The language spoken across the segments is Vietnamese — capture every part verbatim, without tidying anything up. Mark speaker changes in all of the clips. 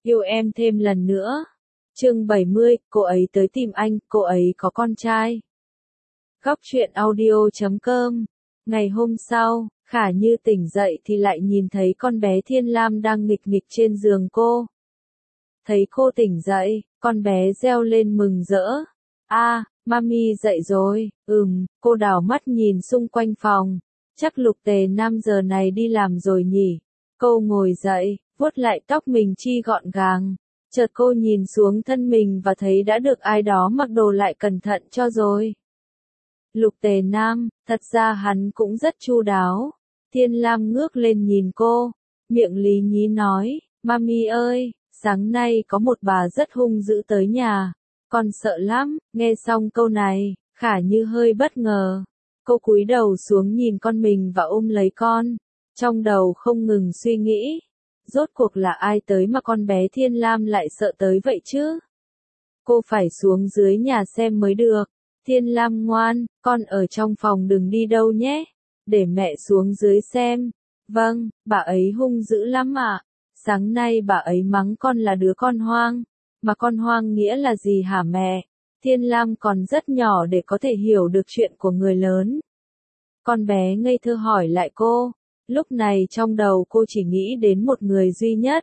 Speaker 1: Yêu em thêm lần nữa. Chương bảy mươi, cô ấy tới tìm anh, cô ấy có con trai. Góc truyện audio chấm com. Ngày hôm sau, Khả Như tỉnh dậy thì lại nhìn thấy con bé Thiên Lam đang nghịch nghịch trên giường cô. Thấy cô tỉnh dậy, con bé reo lên mừng rỡ. A, mami dậy rồi. Ừm, cô đảo mắt nhìn xung quanh phòng. Chắc Lục Tề Nam giờ này đi làm rồi nhỉ. Cô ngồi dậy, vuốt lại tóc mình chi gọn gàng. Chợt cô nhìn xuống thân mình và thấy đã được ai đó mặc đồ lại cẩn thận cho rồi. Lục Tề Nam, thật ra hắn cũng rất chu đáo. Thiên Lam ngước lên nhìn cô, miệng lý nhí nói, mami ơi, sáng nay có một bà rất hung dữ tới nhà, con sợ lắm. Nghe xong câu này, Khả Như hơi bất ngờ. Cô cúi đầu xuống nhìn con mình và ôm lấy con, trong đầu không ngừng suy nghĩ. Rốt cuộc là ai tới mà con bé Thiên Lam lại sợ tới vậy chứ? Cô phải xuống dưới nhà xem mới được. Thiên Lam ngoan, con ở trong phòng đừng đi đâu nhé. Để mẹ xuống dưới xem. Vâng, bà ấy hung dữ lắm ạ. Sáng nay bà ấy mắng con là đứa con hoang. Mà con hoang nghĩa là gì hả mẹ? Thiên Lam còn rất nhỏ để có thể hiểu được chuyện của người lớn. Con bé ngây thơ hỏi lại cô. Lúc này trong đầu cô chỉ nghĩ đến một người duy nhất.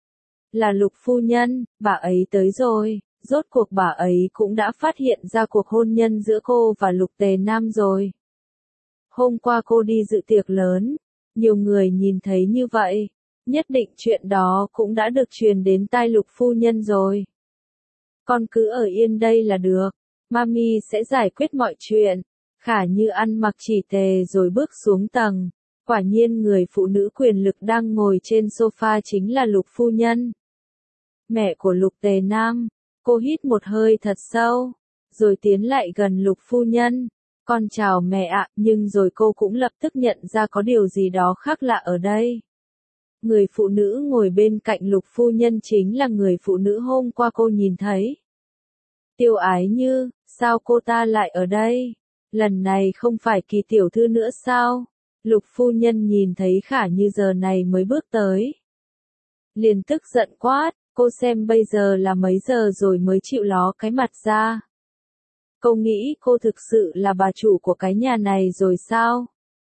Speaker 1: Là Lục phu nhân, bà ấy tới rồi. Rốt cuộc bà ấy cũng đã phát hiện ra cuộc hôn nhân giữa cô và Lục Tề Nam rồi. Hôm qua cô đi dự tiệc lớn, nhiều người nhìn thấy như vậy, nhất định chuyện đó cũng đã được truyền đến tai Lục phu nhân rồi. Con cứ ở yên đây là được, mami sẽ giải quyết mọi chuyện. Khả Như ăn mặc chỉ tề rồi bước xuống tầng. Quả nhiên người phụ nữ quyền lực đang ngồi trên sofa chính là Lục phu nhân. Mẹ của Lục Tề Nam. Cô hít một hơi thật sâu, rồi tiến lại gần Lục phu nhân. Con chào mẹ ạ, nhưng rồi cô cũng lập tức nhận ra có điều gì đó khác lạ ở đây. Người phụ nữ ngồi bên cạnh Lục phu nhân chính là người phụ nữ hôm qua cô nhìn thấy. Tiêu Ái Như, sao cô ta lại ở đây? Lần này không phải Kỳ tiểu thư nữa sao? Lục phu nhân nhìn thấy Khả Như giờ này mới bước tới. Liền tức giận quát, cô xem bây giờ là mấy giờ rồi mới chịu ló cái mặt ra. Cô nghĩ cô thực sự là bà chủ của cái nhà này rồi sao?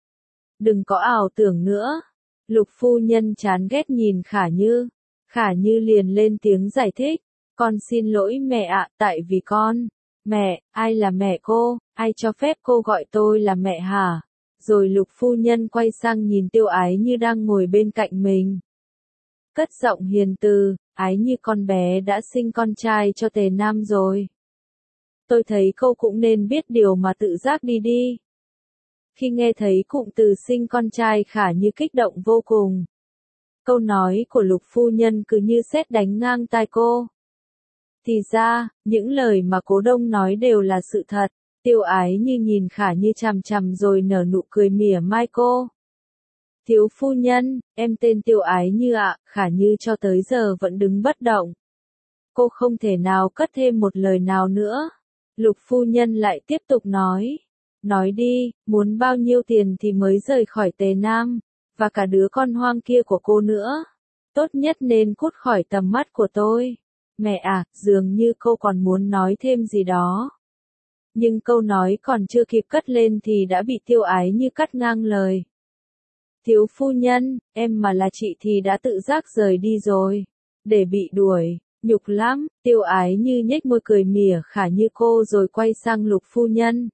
Speaker 1: Đừng có ảo tưởng nữa. Lục phu nhân chán ghét nhìn Khả Như. Khả Như liền lên tiếng giải thích. Con xin lỗi mẹ ạ, tại vì con. Mẹ, ai là mẹ cô? Ai cho phép cô gọi tôi là mẹ hả? Rồi Lục phu nhân quay sang nhìn Tiêu Ái Như đang ngồi bên cạnh mình. Cất giọng hiền từ, Ái Như con bé đã sinh con trai cho Tề Nam rồi. Tôi thấy cô cũng nên biết điều mà tự giác đi đi. Khi nghe thấy cụm từ sinh con trai Khả Như kích động vô cùng. Câu nói của Lục phu nhân cứ như sét đánh ngang tai cô. Thì ra, những lời mà Cố Đông nói đều là sự thật. Tiêu Ái Như nhìn Khả Như chằm chằm rồi nở nụ cười mỉa mai cô. Thiếu phu nhân, em tên Tiêu Ái Như ạ. Khả Như cho tới giờ vẫn đứng bất động. Cô không thể nào cất thêm một lời nào nữa. Lục phu nhân lại tiếp tục nói. Nói đi, muốn bao nhiêu tiền thì mới rời khỏi Tề Nam, và cả đứa con hoang kia của cô nữa. Tốt nhất nên cút khỏi tầm mắt của tôi. Mẹ à, dường như cô còn muốn nói thêm gì đó. Nhưng câu nói còn chưa kịp cất lên thì đã bị Tiêu Ái Như cắt ngang lời. Thiếu phu nhân, em mà là chị thì đã tự giác rời đi rồi. Để bị đuổi, nhục lắm. Tiêu Ái Như nhếch môi cười mỉa Khả Như cô rồi quay sang Lục phu nhân.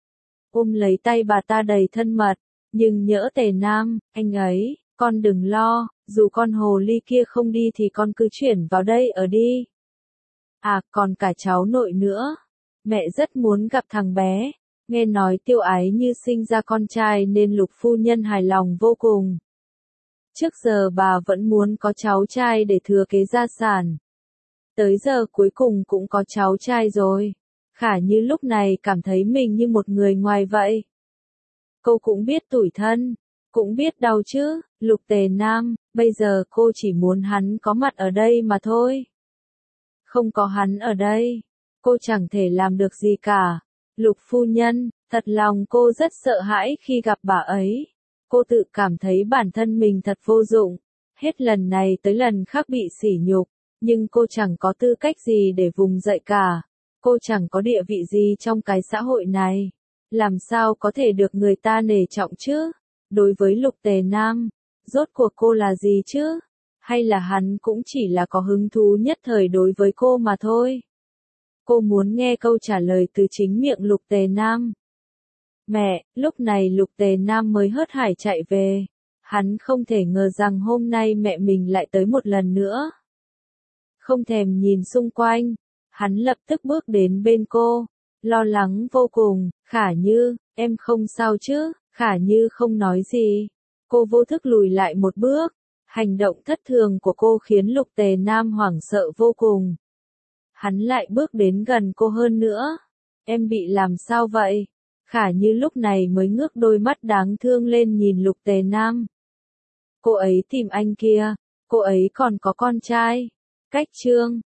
Speaker 1: Ôm lấy tay bà ta đầy thân mật. Nhưng nhỡ Tề Nam, anh ấy, con đừng lo, dù con hồ ly kia không đi thì con cứ chuyển vào đây ở đi. À, còn cả cháu nội nữa. Mẹ rất muốn gặp thằng bé. Nghe nói Tiêu Ái Như sinh ra con trai nên Lục phu nhân hài lòng vô cùng. Trước giờ bà vẫn muốn có cháu trai để thừa kế gia sản. Tới giờ cuối cùng cũng có cháu trai rồi. Khả Như lúc này cảm thấy mình như một người ngoài vậy. Cô cũng biết tủi thân, cũng biết đau chứ. Lục Tề Nam, bây giờ cô chỉ muốn hắn có mặt ở đây mà thôi. Không có hắn ở đây, cô chẳng thể làm được gì cả. Lục phu nhân, thật lòng cô rất sợ hãi khi gặp bà ấy. Cô tự cảm thấy bản thân mình thật vô dụng. Hết lần này tới lần khác bị sỉ nhục. Nhưng cô chẳng có tư cách gì để vùng dậy cả. Cô chẳng có địa vị gì trong cái xã hội này. Làm sao có thể được người ta nể trọng chứ? Đối với Lục Tề Nam, rốt cuộc cô là gì chứ? Hay là hắn cũng chỉ là có hứng thú nhất thời đối với cô mà thôi? Cô muốn nghe câu trả lời từ chính miệng Lục Tề Nam. Mẹ, lúc này Lục Tề Nam mới hớt hải chạy về. Hắn không thể ngờ rằng hôm nay mẹ mình lại tới một lần nữa. Không thèm nhìn xung quanh, hắn lập tức bước đến bên cô, lo lắng vô cùng. Khả Như, em không sao chứ? Khả Như không nói gì. Cô vô thức lùi lại một bước. Hành động thất thường của cô khiến Lục Tề Nam hoảng sợ vô cùng. Hắn lại bước đến gần cô hơn nữa. Em bị làm sao vậy? Khả Như lúc này mới ngước đôi mắt đáng thương lên nhìn Lục Tề Nam. Cô ấy tìm anh kia, cô ấy còn có con trai. Cách Trương,